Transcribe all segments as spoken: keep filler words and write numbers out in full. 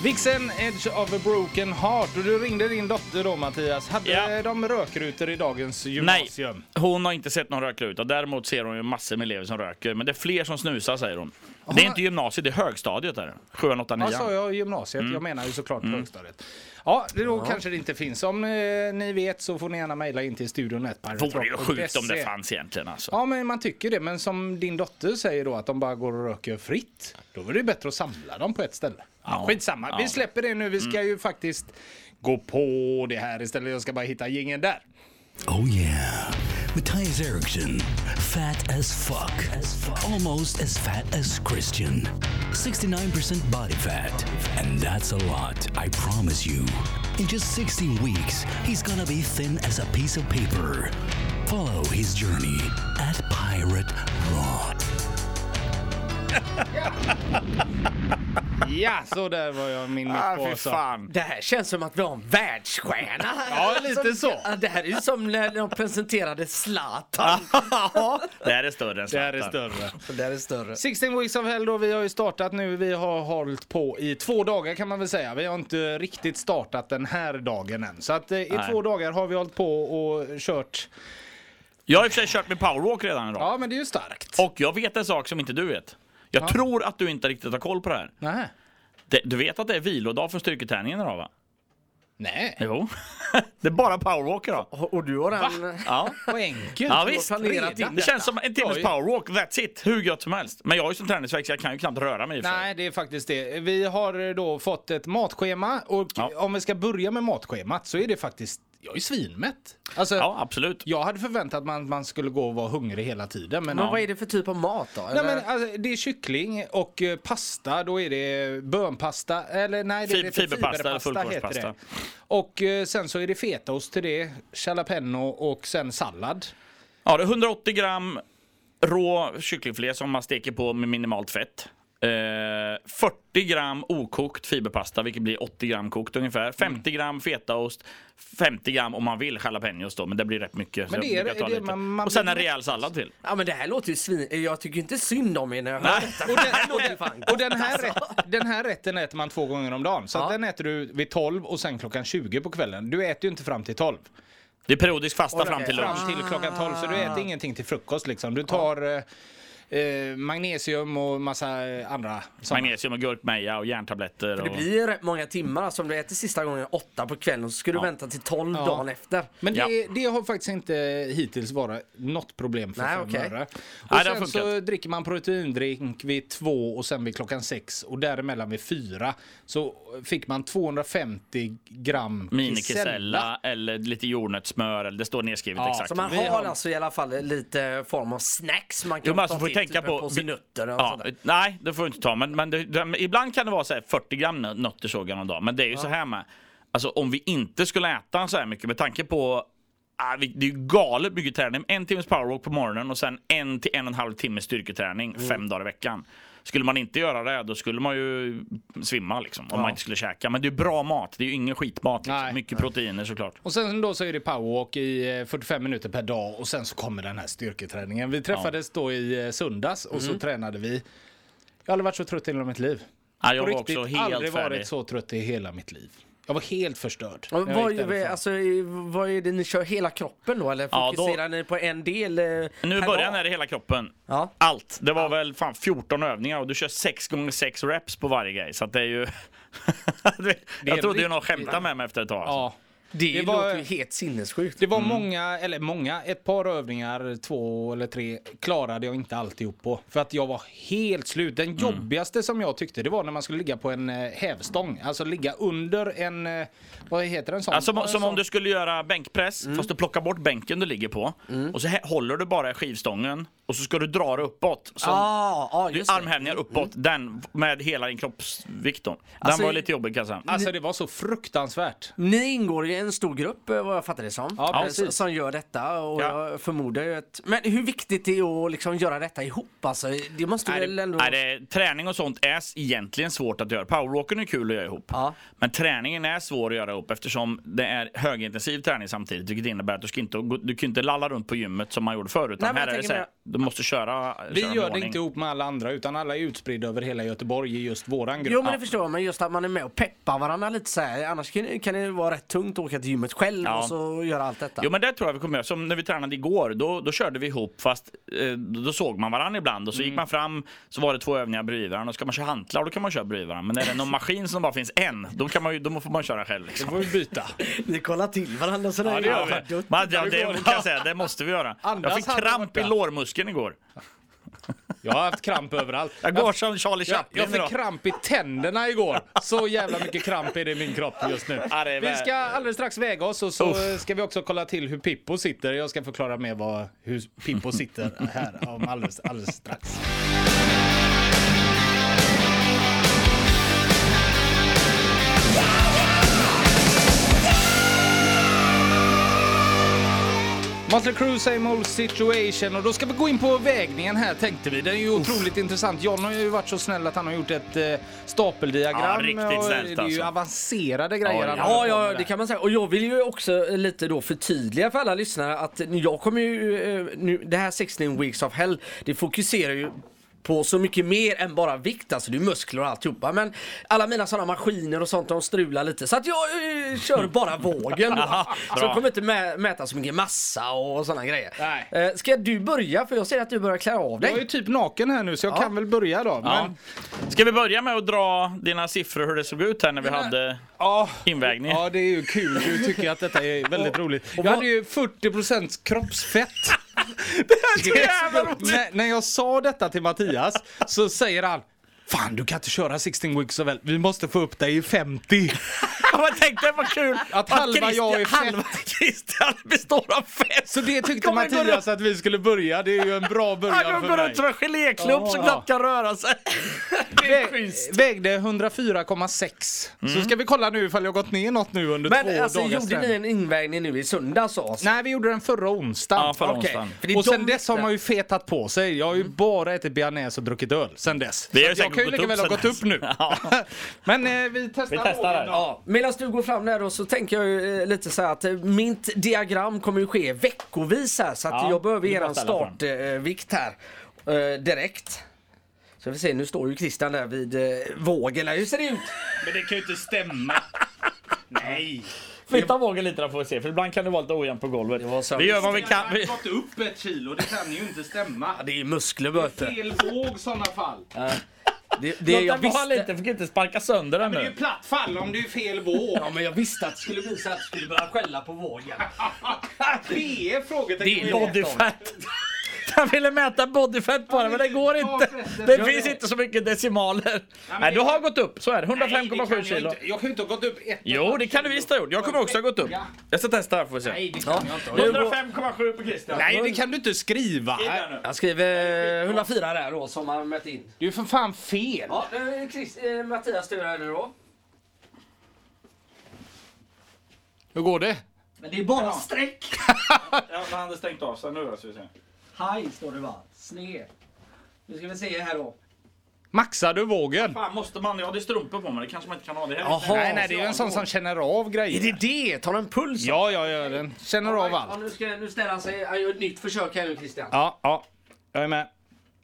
Vixen, Edge of a Broken Heart. Och du ringde din dotter då, Mattias. Hade ja. de rökrutor i dagens gymnasium? Nej, hon har inte sett någon rökruta. Däremot ser hon ju massor med elever som röker. Men det är fler som snusar, säger hon. Aha. Det är inte gymnasiet, det är högstadiet där. sju, åtta, nio. Ja, sa jag gymnasiet. Mm. Jag menar ju såklart mm. högstadiet. Ja, det då ja. kanske det inte finns. Om eh, ni vet så får ni gärna mejla in till studion ett par. Vore ju sjukt om det fanns egentligen alltså. Ja, men man tycker det. Men som din dotter säger då att de bara går och röker fritt. Då är det bättre att samla dem på ett ställe. Ja, skitsamma. Ja. Vi släpper det nu. Vi ska mm. ju faktiskt gå på det här istället. Jag ska bara hitta jingeln där. Oh yeah. Matthias Eriksson, fat as fuck. as fuck, almost as fat as Christian. sixty-nine percent body fat, and that's a lot, I promise you. In just sixteen weeks, he's gonna be thin as a piece of paper. Follow his journey at Pirate Rock. Ja, så där var jag min mitt ah, på. Fan. Det här känns som att vi har en världsstjärna. Ja, lite som, så. Det här är ju som när de presenterade Zlatan. Det här är större än Zlatan. Det här är större. Det här är större. sexton Weeks of Hell då, vi har ju startat nu. Vi har hållit på i två dagar kan man väl säga. Vi har inte riktigt startat den här dagen än. Så att eh, i Nej. två dagar har vi hållit på och kört. Jag har i och för sig kört med powerwalk redan idag. Ja, men det är ju starkt. Och jag vet en sak som inte du vet. Jag ja. tror att du inte riktigt har koll på det här. Nej. Det, du vet att det är vilodag för styrketräningen idag, va? Nej. Jo. Det är bara powerwalk idag. Och, och du har en... Ja, vad enkelt. Ja, visst. Planerat in det känns som en timmes powerwalk, that's it. Hur gött som helst. Men jag är ju som träningsverk så jag kan ju knappt röra mig. Nej, det är faktiskt det. Vi har då fått ett matschema. Och ja. om vi ska börja med matschemat så är det faktiskt... Jag är svinmätt. Alltså, ja, absolut. Jag hade förväntat att man, man skulle gå och vara hungrig hela tiden. Men, men ja. vad är det för typ av mat då? Nej, men, alltså, det är kyckling och uh, pasta. Då är det bönpasta. Eller nej, det är Fib- fiberpasta eller fullkornspasta. Och uh, sen så är det fetaost till det. Jalapeno och sen sallad. Ja, det är hundraåttio gram rå kycklingfilé som man steker på med minimalt fett. Eh, fyrtio gram okokt fiberpasta, vilket blir åttio gram kokt ungefär. femtio gram fetaost, femtio gram om man vill jalapenos då, men det blir rätt mycket. Men det är, är det, man, man och sen en rejäl sallad till. Ja, men det här låter ju svin. Jag tycker inte synd om er när jag hör detta. Och, den, och, den, och den, här rätt, den här rätten äter man två gånger om dagen. Så ja. att den äter du vid tolv och sen klockan tjugo på kvällen. Du äter ju inte fram till tolv. Det är periodiskt fasta och fram till lunch. Fram till klockan tolv, så du äter ingenting till frukost liksom. Du tar... Ja. Eh, magnesium och massa andra såna. Magnesium och gurkmeja och järntabletter. För det och... blir ju rätt många timmar. Alltså, om du äter sista gången åtta på kvällen så ska du ja. vänta till tolv ja. dagen efter. Men det, ja. det har faktiskt inte hittills varit något problem för Nej, fem okay. öre. Och Nej, sen så dricker man proteindrink vid två och sen vid klockan sex och däremellan vid fyra så fick man tvåhundrafemtio gram minikisella eller lite jordnötssmör, eller det står nedskrivet ja, exakt. Så man har, har alltså i alla fall lite form av snacks man kan jo, alltså, ta till tänka typ på, på sin nötter och ja, nej, det får du inte ta, men, men det, det, ibland kan det vara så här fyrtio gram nötter såg en dag, men det är ju ja. så här med, alltså om vi inte skulle äta så här mycket med tanke på ah, vi, det är ju galet mycket träning, en timmes powerwalk på morgonen och sen en till en och en halv timme styrketräning mm. fem dagar i veckan. Skulle man inte göra det, då skulle man ju svimma liksom, om ja. man inte skulle käka. Men det är bra mat, det är ju ingen skitmat liksom. Mycket nej. proteiner såklart. Och sen då så är det powerwalk i fyrtiofem minuter per dag. Och sen så kommer den här styrketräningen. Vi träffades ja. då i söndags och mm. så tränade vi. Jag har aldrig varit så trött i hela mitt liv. Ja, jag På var riktigt, också helt aldrig färdig. varit så trött i hela mitt liv. Jag var helt förstörd. Och vad, är, alltså, vad är det ni kör hela kroppen då? Eller fokuserar ja, då, ni på en del? Eh, nu börjar är det hela kroppen. Ja. Allt. Det var ja. väl fan fjorton övningar och du kör sex gånger sex reps på varje grej. Så att det är ju... det, jag trodde ju någon skämta med mig efter ett tag. Alltså. Ja. Det, det var låter ju helt sinnessjukt. Det var mm. många, eller många, ett par övningar, två eller tre, klarade jag inte alltid på. För att jag var helt slut. Den mm. jobbigaste som jag tyckte, det var när man skulle ligga på en eh, hävstång. Alltså ligga under en, eh, vad heter en sån? Alltså, som en som sån? om du skulle göra bänkpress, mm. fast du plockar bort bänken du ligger på. Mm. Och så håller du bara skivstången. Och så ska du dra det uppåt. Som ah, ah, just armhävningar uppåt. Mm. Den med hela din kroppsvikt. Den alltså, var lite jobbig kan jag säga. Alltså det var så fruktansvärt. Ni ingår i en stor grupp, vad jag fattar det som. Ja, precis. Som gör detta. Och ja. jag förmodar ju att... Men hur viktigt är det att liksom göra detta ihop? Alltså, det måste nej, väl ändå... Nej, det, träning och sånt är egentligen svårt att göra. Powerwalken är kul att göra ihop. Ja. Men träningen är svår att göra ihop eftersom det är högintensiv träning samtidigt. Vilket innebär att du ska inte, du kan inte lalla runt på gymmet som man gjorde förut. Nej, här är det så här, du måste köra. Vi köra gör det inte ihop med alla andra, utan alla är utspridda över hela Göteborg i just våran grupp. Jo, men det förstår jag, men just att man är med och peppar varandra lite så här. Annars kan, kan det vara rätt tungt att åka till gymmet själv Ja. och så göra allt detta. Jo, men det tror jag vi kommer göra. Som när vi tränade igår, då, då körde vi ihop, fast eh, då såg man varandra ibland. Och så Mm. gick man fram, så var det två övningar bredvid varandra. Och ska man köra hantlar, då kan man köra bredvid varandra. Men är det någon maskin som bara finns en, då, kan man ju, då får man köra själv. Det Liksom. får vi byta. Vi kollar till varandra så Ja, det gör vi. Man, ja, det, kan jag säga, det måste vi göra. Andras Jag fick hade kramp i borta. lårmuskeln igår. Jag har haft kramp överallt. Jag går som Charlie Jag, Chaplin jag fick idag. kramp i tänderna igår. Så jävla mycket kramp är det i min kropp just nu. Ja, det är Vi väl- ska alldeles strax väga oss och så Uff. ska vi också kolla till hur Pippo sitter. Jag ska förklara mer vad, hur Pippo sitter här om alldeles, alldeles strax. Motley Crue, Same Old Situation, och då ska vi gå in på vägningen här, tänkte vi. Det är ju otroligt intressant. John har ju varit så snäll att han har gjort ett eh, stapeldiagram. Ja, riktigt och snällt, det är ju alltså. avancerade grejer. Ja, han håller Ja, på med ja, där. det kan man säga. Och jag vill ju också lite då förtydliga för alla lyssnare att jag kommer ju, eh, nu, det här sexton Weeks of Hell, det fokuserar ju på så mycket mer än bara vikt, alltså det är muskler och alltihopa, men alla mina sådana maskiner och sånt, de strular lite, så att jag eh, kör bara vågen då. Aha, Så bra. jag kommer inte mä- mäta så mycket massa och sådana grejer. Nej. Eh, ska du börja? För jag ser att du börjar klä av dig. Jag är ju typ naken här nu, så jag Ja. kan väl börja då. Ja. Men, Ska vi börja med att dra dina siffror hur det såg ut här när vi hade ja, invägning? ja, det är ju kul. Du tycker att detta är väldigt roligt. Jag hade ju fyrtio procent kroppsfett. när, när jag sa detta till Mattias så säger han: fan, du kan inte köra sexton weeks of hell. Vi måste få upp dig i femtio. Jag tänkte det var kul Att halva jag är fett. halva Christian består av fett. Så det tyckte Kommer gå Mattias att vi skulle börja. Det är ju en bra början Han för går mig. runt som en geléklubb som knappt kan röra sig. Det är Vä- schysst. vägde hundrafyra komma sex. Så ska vi kolla nu ifall jag har gått ner något nu under två Men alltså, dagars gjorde träning. ni en invägning nu i söndags? Alltså? Nej, vi gjorde den förra onsdagen. Ja, förra Okej. onsdagen. För det är Och sen de- dess har man ju fetat på sig. Jag har ju bara ätit bearnaise och druckit öl sen dess. Vi Så har att ju jag säkert kan ju gått lika upp väl ha sen gått dess. upp nu. Ja. Men eh, vi testar. Vi testar vågen det. då. Ja, medan du går fram där då så tänker jag ju, eh, lite så här att eh, mitt diagram kommer ju ske veckovis här, så att Ja, jag behöver det är ge bara en att ställa fram. startvikt här eh, direkt. Så vi ser, nu står ju Christian där vid eh, vågen. Hur ser det ut? Men det kan ju inte stämma. Nej. Flytta vågen lite då får vi se, för ibland kan det vara lite ojämnt på golvet. var så- Vi gör vad vi kan. Jag Vi... har gått upp ett kilo, det kan ju inte stämma. Ja, det är ju muskler, böter. Fel våg i sådana fall. Det, det Låt jag den vara visste. lite, fick inte sparka sönder den Men det är nu. ju platt fall om det är fel våg. Ja, men jag visste att det skulle bli så att du skulle börja skälla på vågen. Det är frågetecken. Det är Body fat. Jag ville mäta body fat bara, men det går inte. Det finns inte så mycket decimaler. Nej, du har gått upp, så är det. hundrafem komma sju kilo. Jag kan ju inte ha gått upp ett. Jo, det kan du visst ha gjort. Jag kommer också ha gått upp. Jag ska testa här får vi se. Nej, det kan jag inte ha. hundrafem komma sju på Christian. Nej, det kan du inte skriva. Jag skriver hundrafyra där då, som har mätt in. Det är ju för fan fel. Ja, eh, Chris, eh, Mattias står här nu då. Hur går det? Men det är bara streck. Ja, han hade stängt av sig nu då, ska vi se. Hej står det va? Sned. Nu ska vi se här då. Maxar du vågen? Fan, måste man? Jag hade strumpor på mig, det kanske man inte kan ha det här. Jaha. Nej, nej, det är ju en sån som känner av grejer. Är det det? Tar en puls? Ja, ja, ja, den känner av Ja, allt. nu, ska, nu ställer han sig. Han gör ett nytt försök här nu, Christian. Ja, ja, jag är med.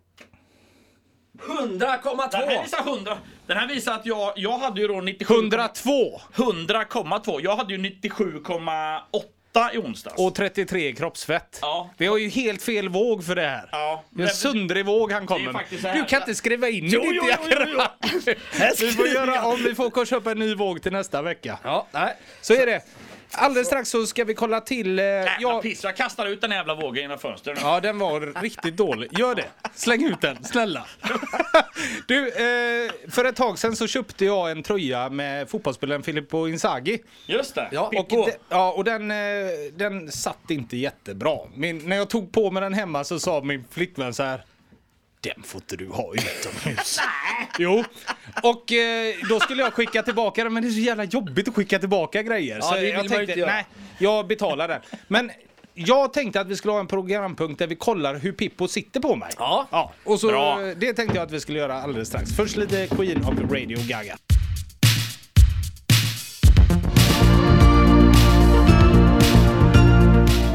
hundra komma två. Den här visar hundra. Den här visar att jag, jag hade ju då nittiosju. hundratvå hundra komma två. Jag hade ju nittiosju komma åtta i onsdags. och trettiotre kroppsfett. Ja. Vi har ju helt fel våg för det här. Ja. Det är en sundrig våg han kommer med. faktiskt så här. Du kan inte skriva in i Jo, ditt jo, jo, jo, jo. diagram. Vi får göra om, vi får köpa en ny våg till nästa vecka. Ja, nej. Så är det. Alldeles strax så ska vi kolla till... Eh, Jävla ja, piss, jag kastar ut den jävla vågen genom fönstret. ja, den var riktigt dålig. Gör det. Släng ut den, snälla. Du, eh, för ett tag sedan så köpte jag en tröja med fotbollsspelaren Filippo Inzaghi. Just det. Ja, Och, Pippo. de, ja, och den, eh, den satt inte jättebra. Min, när jag tog på mig den hemma så sa min flickvän så här: den får inte du ha utomhus. Jo. Och eh, då skulle jag skicka tillbaka den, men det är så jävla jobbigt att skicka tillbaka grejer. Ja, så det vill jag man ju tänkte, inte göra. nej, jag betalar den. Men jag tänkte att vi skulle ha en programpunkt där vi kollar hur Pippo sitter på mig. Ja. Ja. Och så, Bra. det tänkte jag att vi skulle göra alldeles strax. Först lite Queen of Radio Gaga.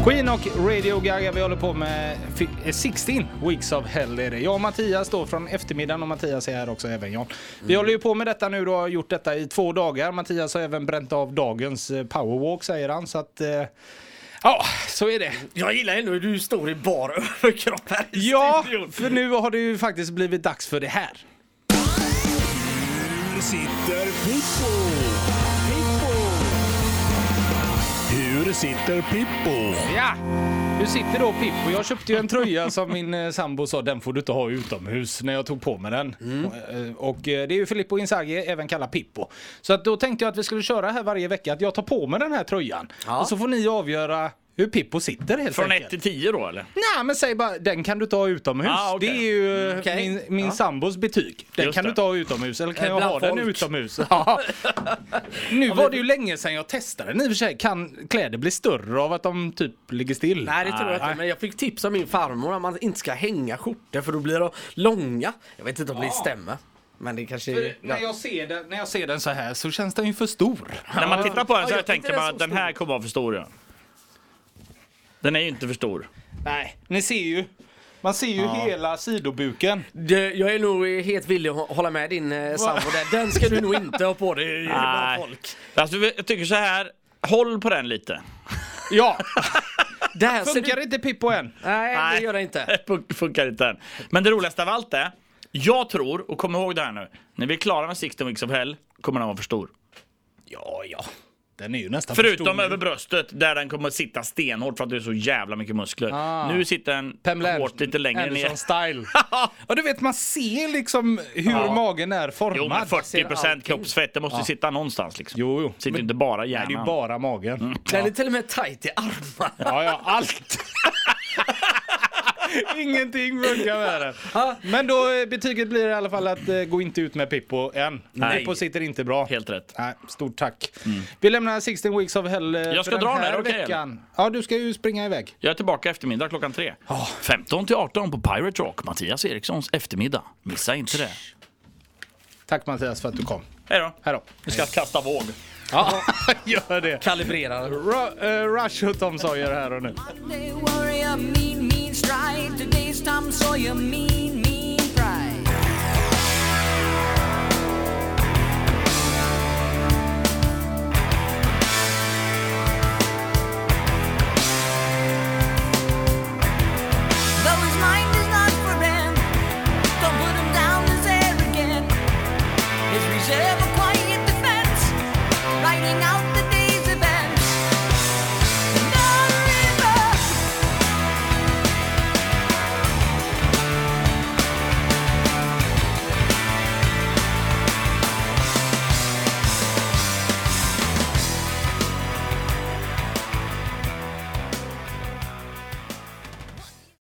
Queen och Radio Gaga, vi håller på med sexton Weeks of Hell är det. Jag och Mattias då från eftermiddagen och Mattias är här också, även Jan. Vi mm. håller ju på med detta nu då, har gjort detta i två dagar. Mattias har även bränt av dagens powerwalk, säger han, så att... Eh, ja, så är det. Jag gillar ändå hur du står i bar överkropp här i Ja, studion. för nu har det ju faktiskt blivit dags för det här. Hur sitter Pippo? Pippo! Hur sitter Pippo? Ja, hur sitter då Pippo? Jag köpte ju en tröja som min eh, sambo sa, den får du inte ha utomhus, när jag tog på mig den. Mm. Och, och det är ju Filippo Inzaghi, även kallad Pippo. Så att då tänkte jag att vi skulle köra här varje vecka, att jag tar på mig den här tröjan. Ja. Och så får ni avgöra hur Pippo sitter helt Från enkelt. ett till tio då, eller? Nej, men säg bara, den kan du ta utomhus. Ah, okay. Det är ju okay. min, min ja. sambos betyg. Den Just kan det. du ta utomhus, eller kan jag ha folk. den utomhus? Ja. Nu var det ju länge sedan jag testade den. I och för sig, kan kläder bli större av att de typ ligger still? Nej, det tror jag inte. Men jag fick tips av min farmor att man inte ska hänga skjortor, för då blir de långa. Jag vet inte om det stämmer. Men det kanske... För när, jag ser den, när jag ser den så här så känns den ju för stor. Ja. När man tittar på den så ja, tänker man att den här kommer vara för stor. Ja. Den är ju inte för stor. Nej, ni ser ju. Man ser ju ja. hela sidobuken. Det, jag är nog helt villig att hålla med din eh, sambo där. Den ska du nog inte ha på dig. Nej. Folk. Alltså, jag tycker så här. Håll på den lite. Ja. Det här funkar du... inte Pippo än. Nej, Nej, det gör det inte. Det funkar inte än. Men det roligaste av allt är, jag tror, och kom ihåg det här nu, när vi är klara med sexton Weeks of Hell kommer den vara för stor. Ja, ja. Den är ju nästan förutom över bröstet, där den kommer att sitta stenhårt för att det är så jävla mycket muskler. Ah. Nu sitter den Pamela hårt lite längre Anderson ner. Style. Ja, du vet, man ser liksom hur ja. magen är formad. Jo, men fyrtio procent kroppsfett, det måste ja. sitta någonstans liksom. Jo, jo. Sitter men, inte bara hjärnan. Nej, det är bara magen. Mm. Den är till och med tajt i armarna. Ja, ja, allt. Ingenting funkar med det. Ha? Men då betyget blir i alla fall att uh, gå inte ut med Pippo än. Nej. Pippo sitter inte bra. Helt rätt. Nej, stort tack. Mm. Vi lämnar sexton Weeks of Hell uh, Jag ska dra den okay, veckan. Ja, du ska ju springa iväg. Jag är tillbaka eftermiddag klockan tre. Oh. femton till arton på Pirate Rock. Mattias Erikssons eftermiddag. Missa inte det. Tack Mattias för att du kom. Hej då. Hej då. Vi ska kasta våg. Ja, gör det. Kalibrera. Ru- uh, Rush och Tom Sawyer här och nu. Today's Tom Sawyer, me